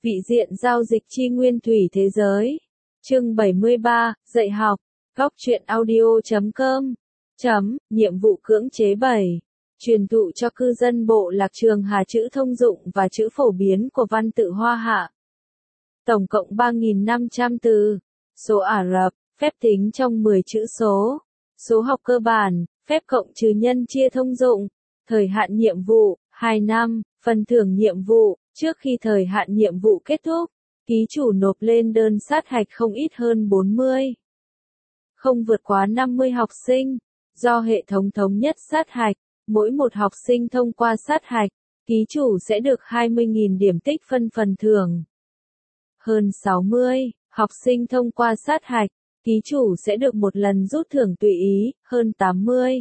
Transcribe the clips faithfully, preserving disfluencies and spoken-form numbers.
Vị diện giao dịch chi nguyên thủy thế giới. Chương bảy mươi ba, dạy học. Góc truyện audio chấm com. Chấm, nhiệm vụ cưỡng chế bảy. Truyền thụ cho cư dân bộ lạc Trường Hà chữ thông dụng và chữ phổ biến của văn tự Hoa Hạ. Tổng cộng ba nghìn năm trăm từ. Số Ả Rập, phép tính trong mười chữ số. Số học cơ bản, phép cộng trừ nhân chia thông dụng. Thời hạn nhiệm vụ, hai năm. Phần thưởng nhiệm vụ, trước khi thời hạn nhiệm vụ kết thúc, ký chủ nộp lên đơn sát hạch không ít hơn bốn mươi. Không vượt quá năm mươi học sinh. Do hệ thống thống nhất sát hạch, mỗi một học sinh thông qua sát hạch, ký chủ sẽ được hai mươi nghìn điểm tích phân phần thưởng. Hơn sáu mươi, học sinh thông qua sát hạch, ký chủ sẽ được một lần rút thưởng tùy ý, hơn tám mươi.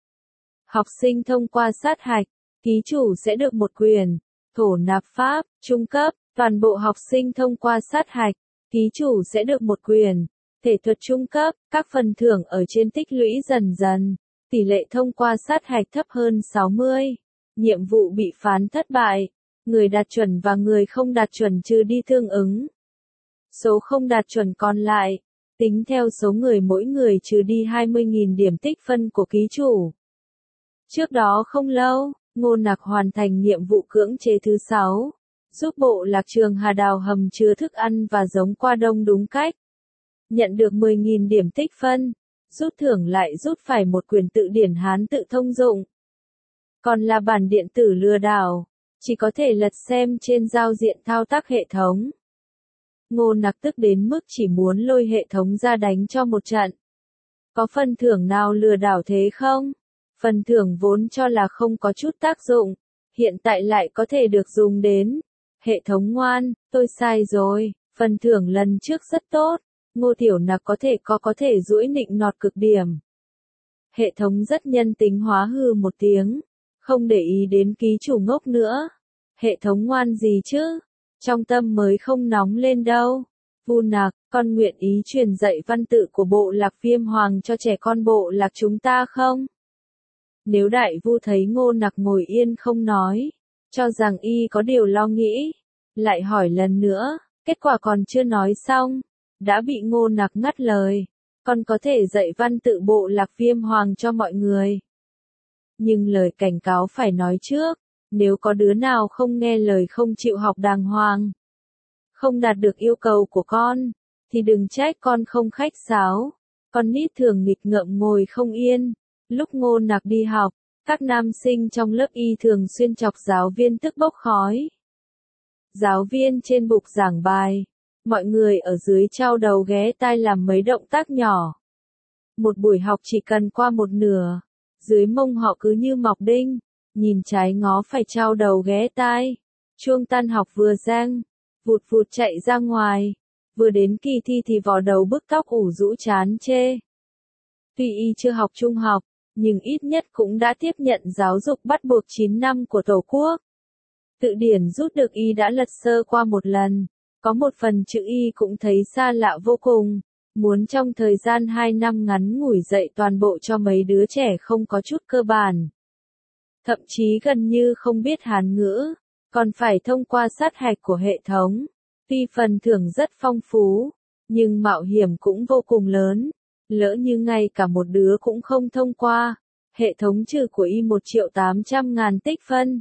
Học sinh thông qua sát hạch, ký chủ sẽ được một quyền, thổ nạp pháp, trung cấp, toàn bộ học sinh thông qua sát hạch, ký chủ sẽ được một quyền, thể thuật trung cấp, các phần thưởng ở trên tích lũy dần dần, tỷ lệ thông qua sát hạch thấp hơn sáu mươi, nhiệm vụ bị phán thất bại, người đạt chuẩn và người không đạt chuẩn trừ đi tương ứng. Số không đạt chuẩn còn lại, tính theo số người mỗi người trừ đi hai mươi nghìn điểm tích phân của ký chủ. Trước đó không lâu, Ngô Nặc hoàn thành nhiệm vụ cưỡng chế thứ sáu, giúp bộ lạc Trường Hà đào hầm chứa thức ăn và giống qua đông đúng cách. Nhận được mười nghìn điểm tích phân, rút thưởng lại rút phải một quyển tự điển Hán tự thông dụng. Còn là bản điện tử lừa đảo, chỉ có thể lật xem trên giao diện thao tác hệ thống. Ngô Nặc tức đến mức chỉ muốn lôi hệ thống ra đánh cho một trận. Có phần thưởng nào lừa đảo thế không? Phần thưởng vốn cho là không có chút tác dụng, hiện tại lại có thể được dùng đến. Hệ thống ngoan, tôi sai rồi, phần thưởng lần trước rất tốt, Ngô Tiểu Nặc có thể có có thể duỗi nịnh nọt cực điểm. Hệ thống rất nhân tính hóa hư một tiếng, không để ý đến ký chủ ngốc nữa. Hệ thống ngoan gì chứ, trong tâm mới không nóng lên đâu. Vu Nặc, con nguyện ý truyền dạy văn tự của bộ lạc Viêm Hoàng cho trẻ con bộ lạc chúng ta không? Nếu đại vu thấy Ngô Nặc ngồi yên không nói, cho rằng y có điều lo nghĩ, lại hỏi lần nữa, kết quả còn chưa nói xong, đã bị Ngô Nặc ngắt lời, còn có thể dạy văn tự bộ lạc Viêm Hoàng cho mọi người. Nhưng lời cảnh cáo phải nói trước, nếu có đứa nào không nghe lời không chịu học đàng hoàng, không đạt được yêu cầu của con, thì đừng trách con không khách sáo, con nít thường nghịch ngợm ngồi không yên. Lúc Ngô Nặc đi học, các nam sinh trong lớp y thường xuyên chọc giáo viên tức bốc khói. Giáo viên trên bục giảng bài, mọi người ở dưới chau đầu ghé tai làm mấy động tác nhỏ. Một buổi học chỉ cần qua một nửa, dưới mông họ cứ như mọc đinh, nhìn trái ngó phải chau đầu ghé tai. Chuông tan học vừa reng, vụt vụt chạy ra ngoài, vừa đến kỳ thi thì vò đầu bức tóc ủ rũ chán chê. Tuy y chưa học trung học, nhưng ít nhất cũng đã tiếp nhận giáo dục bắt buộc chín năm của Tổ quốc. Tự điển rút được y đã lật sơ qua một lần, có một phần chữ y cũng thấy xa lạ vô cùng, muốn trong thời gian hai năm ngắn ngủi dạy toàn bộ cho mấy đứa trẻ không có chút cơ bản. Thậm chí gần như không biết Hán ngữ, còn phải thông qua sát hạch của hệ thống. Tuy phần thưởng rất phong phú, nhưng mạo hiểm cũng vô cùng lớn. Lỡ như ngay cả một đứa cũng không thông qua, hệ thống trừ của y một triệu tám trăm ngàn tích phân.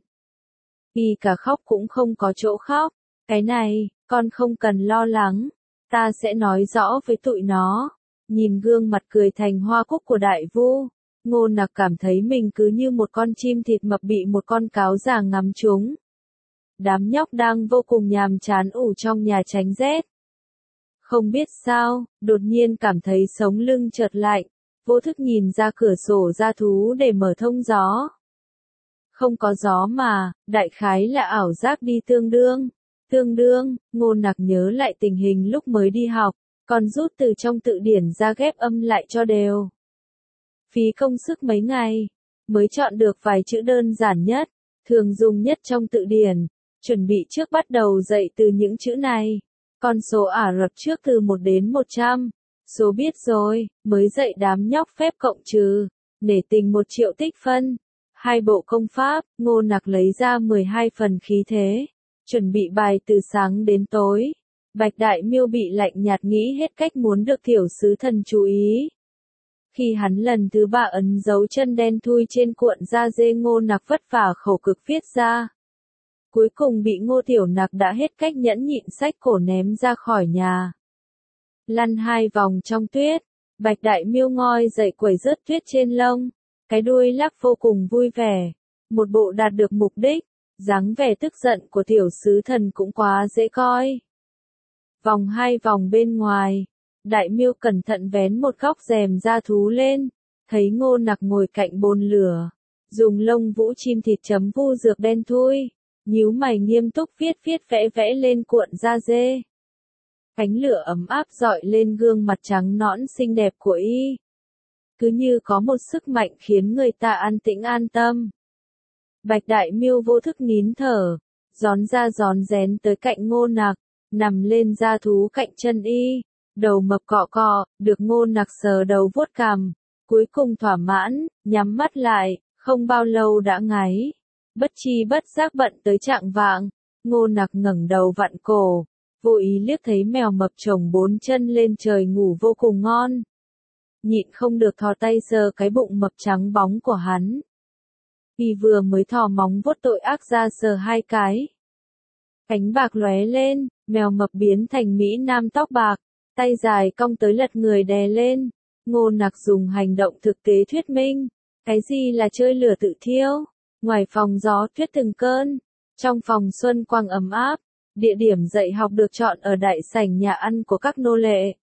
Y cả khóc cũng không có chỗ khóc, cái này, con không cần lo lắng, ta sẽ nói rõ với tụi nó. Nhìn gương mặt cười thành hoa cúc của đại vu, Ngô Nặc cảm thấy mình cứ như một con chim thịt mập bị một con cáo già ngắm trúng. Đám nhóc đang vô cùng nhàm chán ủ trong nhà tránh rét. Không biết sao, đột nhiên cảm thấy sống lưng chợt lạnh, vô thức nhìn ra cửa sổ ra thú để mở thông gió. Không có gió mà, đại khái là ảo giác đi tương đương. Tương đương, Ngô Nặc nhớ lại tình hình lúc mới đi học, còn rút từ trong tự điển ra ghép âm lại cho đều. Phí công sức mấy ngày, mới chọn được vài chữ đơn giản nhất, thường dùng nhất trong tự điển, chuẩn bị trước bắt đầu dạy từ những chữ này. Con số Ả Rập trước từ một đến một trăm, số biết rồi, mới dạy đám nhóc phép cộng trừ, nể tình một triệu tích phân. Hai bộ công pháp, Ngô Nặc lấy ra mười hai phần khí thế, chuẩn bị bài từ sáng đến tối. Bạch Đại Miêu bị lạnh nhạt nghĩ hết cách muốn được tiểu sứ thần chú ý. Khi hắn lần thứ ba ấn dấu chân đen thui trên cuộn da dê Ngô Nặc vất vả khổ cực viết ra. Cuối cùng bị Ngô Tiểu Nặc đã hết cách nhẫn nhịn xách cổ ném ra khỏi nhà. Lăn hai vòng trong tuyết, Bạch Đại Miêu ngoi dậy quẩy rớt tuyết trên lông, cái đuôi lắc vô cùng vui vẻ, một bộ đạt được mục đích, dáng vẻ tức giận của tiểu sứ thần cũng quá dễ coi. Vòng hai vòng bên ngoài, Đại Miêu cẩn thận vén một góc rèm da thú lên, thấy Ngô Nặc ngồi cạnh bồn lửa, dùng lông vũ chim thịt chấm vu dược đen thui, nhíu mày nghiêm túc viết viết vẽ vẽ lên cuộn da dê. Ánh lửa ấm áp dọi lên gương mặt trắng nõn xinh đẹp của y. Cứ như có một sức mạnh khiến người ta an tĩnh an tâm. Bạch Đại Miêu vô thức nín thở, gión ra gión rén tới cạnh Ngô Nặc, nằm lên da thú cạnh chân y, đầu mập cọ cọ, được Ngô Nặc sờ đầu vuốt cằm, cuối cùng thỏa mãn, nhắm mắt lại, không bao lâu đã ngáy. Bất chi bất giác bận tới chạng vạng, Ngô Nặc ngẩng đầu vặn cổ, vô ý liếc thấy mèo mập chồng bốn chân lên trời ngủ vô cùng ngon. Nhịn không được thò tay sờ cái bụng mập trắng bóng của hắn. Y vừa mới thò móng vuốt tội ác ra sờ hai cái. Cánh bạc lóe lên, mèo mập biến thành mỹ nam tóc bạc, tay dài cong tới lật người đè lên. Ngô Nặc dùng hành động thực tế thuyết minh, cái gì là chơi lửa tự thiêu. Ngoài phòng gió tuyết từng cơn, trong phòng xuân quang ấm áp, địa điểm dạy học được chọn ở đại sảnh nhà ăn của các nô lệ.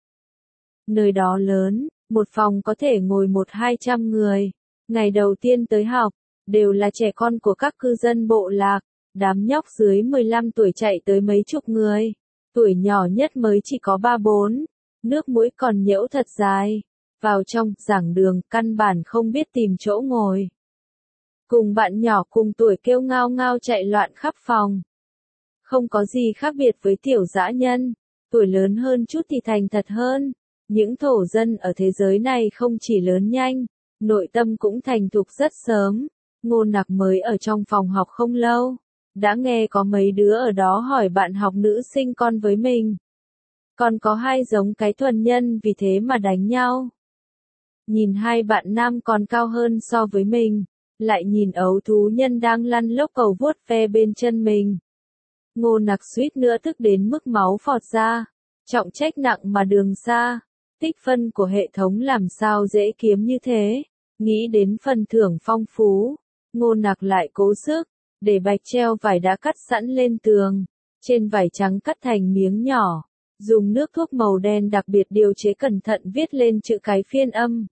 Nơi đó lớn, một phòng có thể ngồi một hai trăm người. Ngày đầu tiên tới học, đều là trẻ con của các cư dân bộ lạc, đám nhóc dưới mười lăm tuổi chạy tới mấy chục người. Tuổi nhỏ nhất mới chỉ có ba bốn, nước mũi còn nhễu thật dài. Vào trong, giảng đường, căn bản không biết tìm chỗ ngồi. Cùng bạn nhỏ cùng tuổi kêu ngao ngao chạy loạn khắp phòng. Không có gì khác biệt với tiểu dã nhân, tuổi lớn hơn chút thì thành thật hơn. Những thổ dân ở thế giới này không chỉ lớn nhanh, nội tâm cũng thành thục rất sớm. Ngô Nặc mới ở trong phòng học không lâu, đã nghe có mấy đứa ở đó hỏi bạn học nữ sinh con với mình. Còn có hai giống cái thuần nhân vì thế mà đánh nhau. Nhìn hai bạn nam còn cao hơn so với mình, lại nhìn ấu thú nhân đang lăn lốc cầu vuốt ve bên chân mình. Ngô Nặc suýt nữa tức đến mức máu phọt ra, trọng trách nặng mà đường xa, tích phân của hệ thống làm sao dễ kiếm như thế, nghĩ đến phần thưởng phong phú, Ngô Nặc lại cố sức, để bạch treo vải đã cắt sẵn lên tường, trên vải trắng cắt thành miếng nhỏ, dùng nước thuốc màu đen đặc biệt điều chế cẩn thận viết lên chữ cái phiên âm.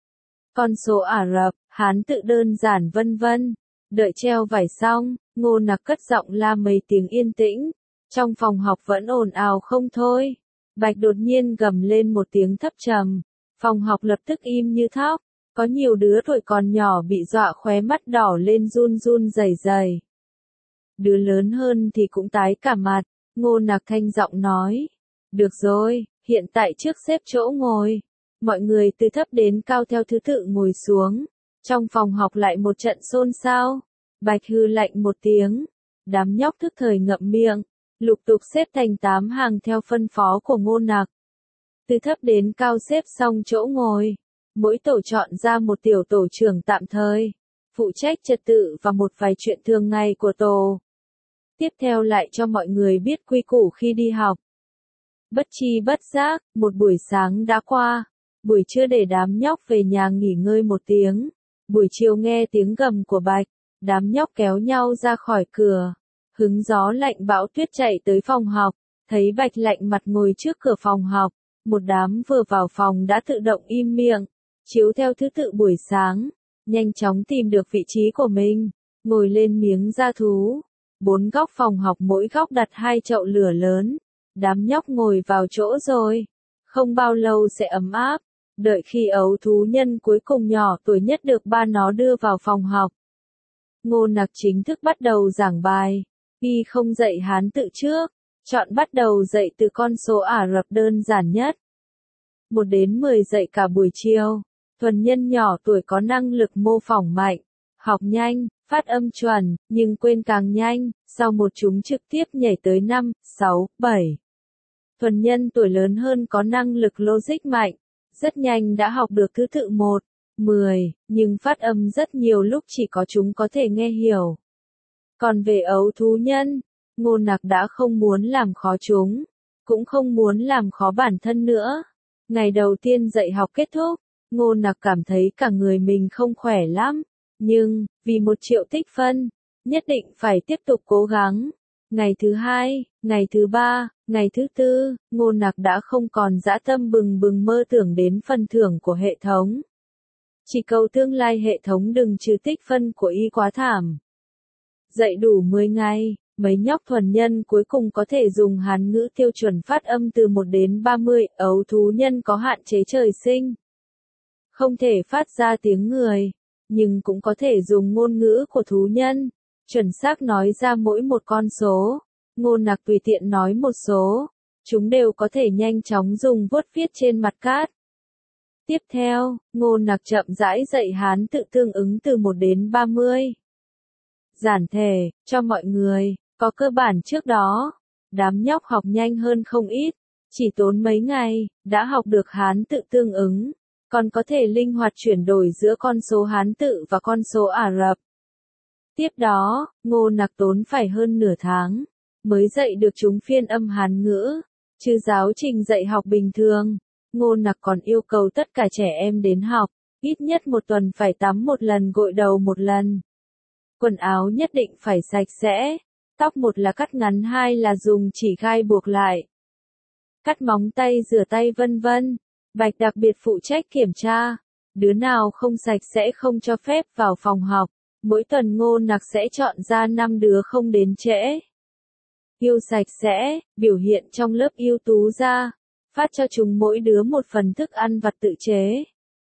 Con số Ả Rập, Hán tự đơn giản vân vân. Đợi treo vải xong, Ngô Nặc cất giọng la mấy tiếng yên tĩnh. Trong phòng học vẫn ồn ào không thôi. Bạch đột nhiên gầm lên một tiếng thấp trầm. Phòng học lập tức im như thóc. Có nhiều đứa tuổi còn nhỏ bị dọa khóe mắt đỏ lên run run rẩy rẩy. Đứa lớn hơn thì cũng tái cả mặt. Ngô Nặc thanh giọng nói. Được rồi, hiện tại trước xếp chỗ ngồi. Mọi người từ thấp đến cao theo thứ tự ngồi xuống. Trong phòng học lại một trận xôn xao. Bạch hư lạnh một tiếng. Đám nhóc thức thời ngậm miệng. Lục tục xếp thành tám hàng theo phân phó của Ngô Nặc. Từ thấp đến cao xếp xong chỗ ngồi. Mỗi tổ chọn ra một tiểu tổ trưởng tạm thời. Phụ trách trật tự và một vài chuyện thường ngày của tổ. Tiếp theo lại cho mọi người biết quy củ khi đi học. Bất chi bất giác, một buổi sáng đã qua. Buổi trưa để đám nhóc về nhà nghỉ ngơi một tiếng. Buổi chiều nghe tiếng gầm của Bạch, đám nhóc kéo nhau ra khỏi cửa. Hứng gió lạnh bão tuyết chạy tới phòng học, thấy Bạch lạnh mặt ngồi trước cửa phòng học. Một đám vừa vào phòng đã tự động im miệng, chiếu theo thứ tự buổi sáng, nhanh chóng tìm được vị trí của mình, ngồi lên miếng da thú. Bốn góc phòng học mỗi góc đặt hai chậu lửa lớn. Đám nhóc ngồi vào chỗ rồi. Không bao lâu sẽ ấm áp. Đợi khi ấu thú nhân cuối cùng nhỏ tuổi nhất được ba nó đưa vào phòng học. Ngô Nặc chính thức bắt đầu giảng bài. Y không dạy Hán tự trước, chọn bắt đầu dạy từ con số Ả Rập đơn giản nhất. Một đến mười dạy cả buổi chiều. Thuần nhân nhỏ tuổi có năng lực mô phỏng mạnh, học nhanh, phát âm chuẩn, nhưng quên càng nhanh, sau một chúng trực tiếp nhảy tới năm, sáu, bảy. Thuần nhân tuổi lớn hơn có năng lực logic mạnh, rất nhanh đã học được thứ tự một, mười, nhưng phát âm rất nhiều lúc chỉ có chúng có thể nghe hiểu. Còn về ấu thú nhân, Ngô Nặc đã không muốn làm khó chúng, cũng không muốn làm khó bản thân nữa. Ngày đầu tiên dạy học kết thúc, Ngô Nặc cảm thấy cả người mình không khỏe lắm, nhưng, vì một triệu tích phân, nhất định phải tiếp tục cố gắng. Ngày thứ hai, ngày thứ ba, ngày thứ tư, Ngô Nặc đã không còn dã tâm bừng bừng mơ tưởng đến phần thưởng của hệ thống. Chỉ cầu tương lai hệ thống đừng trừ tích phân của y quá thảm. Dạy đủ mười ngày, mấy nhóc thuần nhân cuối cùng có thể dùng Hán ngữ tiêu chuẩn phát âm từ một đến ba mươi, ấu thú nhân có hạn chế trời sinh. Không thể phát ra tiếng người, nhưng cũng có thể dùng ngôn ngữ của thú nhân, chuẩn xác nói ra mỗi một con số. Ngô Nặc tùy tiện nói một số, chúng đều có thể nhanh chóng dùng vuốt viết trên mặt cát. Tiếp theo, Ngô Nặc chậm rãi dạy Hán tự tương ứng từ một đến ba mươi. Giản thể, cho mọi người, có cơ bản trước đó. Đám nhóc học nhanh hơn không ít, chỉ tốn mấy ngày, đã học được Hán tự tương ứng, còn có thể linh hoạt chuyển đổi giữa con số Hán tự và con số Ả Rập. Tiếp đó, Ngô Nặc tốn phải hơn nửa tháng, mới dạy được chúng phiên âm Hán ngữ. Chứ giáo trình dạy học bình thường, Ngô Nặc còn yêu cầu tất cả trẻ em đến học, ít nhất một tuần phải tắm một lần, gội đầu một lần. Quần áo nhất định phải sạch sẽ, tóc một là cắt ngắn, hai là dùng chỉ gai buộc lại. Cắt móng tay, rửa tay vân vân. Bạch đặc biệt phụ trách kiểm tra, đứa nào không sạch sẽ không cho phép vào phòng học. Mỗi tuần Ngô Nặc sẽ chọn ra năm đứa không đến trễ. Yêu sạch sẽ, biểu hiện trong lớp ưu tú ra, phát cho chúng mỗi đứa một phần thức ăn vặt tự chế.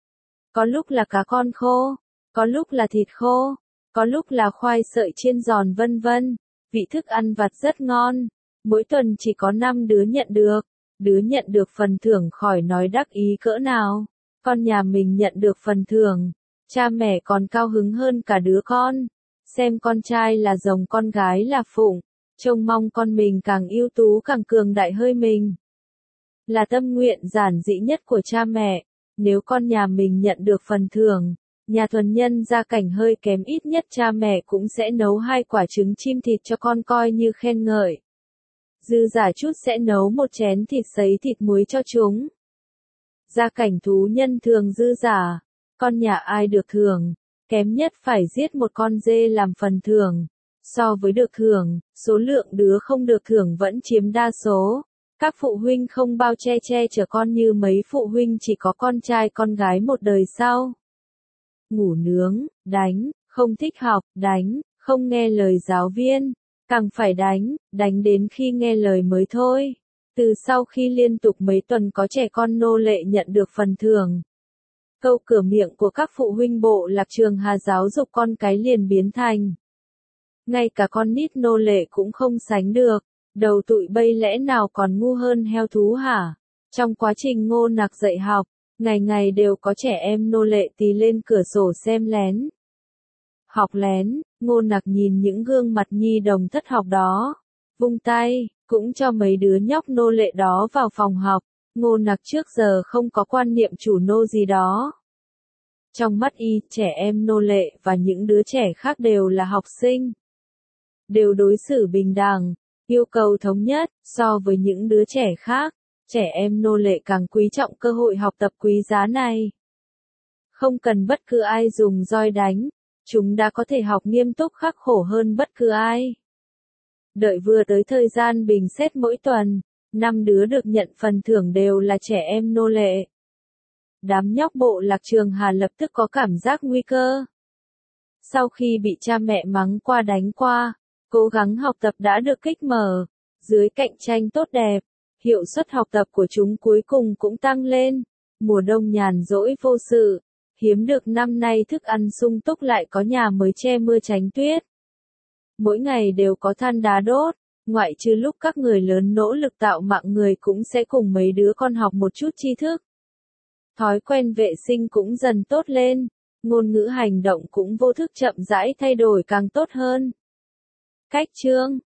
Có lúc là cá con khô, có lúc là thịt khô, có lúc là khoai sợi chiên giòn vân vân, vị thức ăn vặt rất ngon. Mỗi tuần chỉ có năm đứa nhận được, đứa nhận được phần thưởng khỏi nói đắc ý cỡ nào. Con nhà mình nhận được phần thưởng, cha mẹ còn cao hứng hơn cả đứa con. Xem con trai là rồng con gái là phụng, trông mong con mình càng ưu tú càng cường đại hơi mình. Là tâm nguyện giản dị nhất của cha mẹ, nếu con nhà mình nhận được phần thưởng, nhà thuần nhân gia cảnh hơi kém ít nhất cha mẹ cũng sẽ nấu hai quả trứng chim thịt cho con coi như khen ngợi. Dư giả chút sẽ nấu một chén thịt sấy thịt muối cho chúng. Gia cảnh thú nhân thường dư giả, con nhà ai được thưởng, kém nhất phải giết một con dê làm phần thưởng. So với được thưởng, số lượng đứa không được thưởng vẫn chiếm đa số. Các phụ huynh không bao che che chở con như mấy phụ huynh chỉ có con trai con gái một đời sau. Ngủ nướng, đánh, không thích học, đánh, không nghe lời giáo viên, càng phải đánh, đánh đến khi nghe lời mới thôi. Từ sau khi liên tục mấy tuần có trẻ con nô lệ nhận được phần thưởng, câu cửa miệng của các phụ huynh bộ lạc Trường Hà giáo dục con cái liền biến thành: ngay cả con nít nô lệ cũng không sánh được, đầu tụi bay lẽ nào còn ngu hơn heo thú hả? Trong quá trình Ngô Nặc dạy học, ngày ngày đều có trẻ em nô lệ tí lên cửa sổ xem lén. Học lén, Ngô Nặc nhìn những gương mặt nhi đồng thất học đó, vung tay, cũng cho mấy đứa nhóc nô lệ đó vào phòng học. Ngô Nặc trước giờ không có quan niệm chủ nô gì đó. Trong mắt y, trẻ em nô lệ và những đứa trẻ khác đều là học sinh. Đều đối xử bình đẳng, yêu cầu thống nhất. So với những đứa trẻ khác, trẻ em nô lệ càng quý trọng cơ hội học tập quý giá này. Không cần bất cứ ai dùng roi đánh, chúng đã có thể học nghiêm túc khắc khổ hơn bất cứ ai. Đợi vừa tới thời gian bình xét mỗi tuần, năm đứa được nhận phần thưởng đều là trẻ em nô lệ. Đám nhóc bộ lạc Trường Hà lập tức có cảm giác nguy cơ. Sau khi bị cha mẹ mắng qua đánh qua, cố gắng học tập đã được kích mở. Dưới cạnh tranh tốt đẹp, hiệu suất học tập của chúng cuối cùng cũng tăng lên. Mùa đông nhàn rỗi vô sự, hiếm được năm nay thức ăn sung túc lại có nhà mới che mưa tránh tuyết. Mỗi ngày đều có than đá đốt, ngoại trừ lúc các người lớn nỗ lực tạo mạng người cũng sẽ cùng mấy đứa con học một chút tri thức. Thói quen vệ sinh cũng dần tốt lên, ngôn ngữ hành động cũng vô thức chậm rãi thay đổi càng tốt hơn. Cách chương